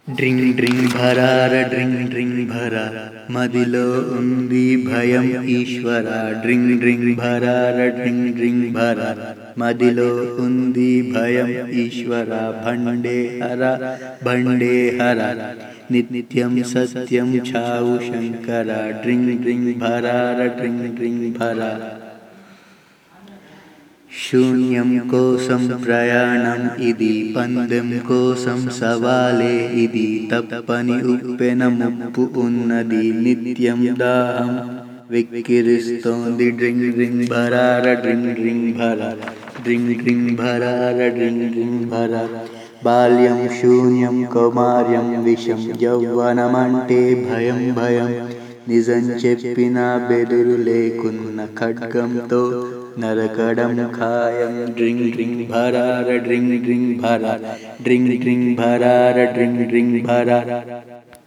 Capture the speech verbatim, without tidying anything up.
డ్రింగ్ డ్రింగ్ భరార డ్రింగ్ డ్రింగ్ భరా మదిలో ఉంది భయం ఈశ్వర. డ్రింగ్ డ్రింగ్ భరార డ్రింగ్ డ్రింగ్ భరా మదిలో ఉంది భయం ఈశ్వర. భండే హర భండే హర నిత్యం సత్యం ఛావు శంకర. డ్రింగ్ డ్రింగ్ భరార డ్రింగ్ డ్రింగ్ భరా శూన్యం కోసం ప్రయాణం ఇది, పందెం కోసం సవాలే ఇది. తప్పని ఉప్పెన ముప్పు ఉన్నది, నిత్యం దాహం వెక్కిరిస్తోంది. డ్రింగ్ డ్రింగ్ భరార డ్రింగ్ డ్రింగ్ భరా డ్రింగ్ డ్రింగ్ భరార డ్రింగ్ డ్రింగ్ భరా. బాల్యం శూన్యం కౌమార్యం విషం, యౌవనమంటే భయం భయం. నిజం చెప్పిన బెదురు లేకున్న ఖడ్గంతో నరకడం ఖాయం. డ్రింగ్ డ్రింగ్ భరార డ్రింగ్ డ్రింగ్ భరా డ్రింగ్ డ్రింగ్ భరార డ్రింగ్ డ్రింగ్ భరా.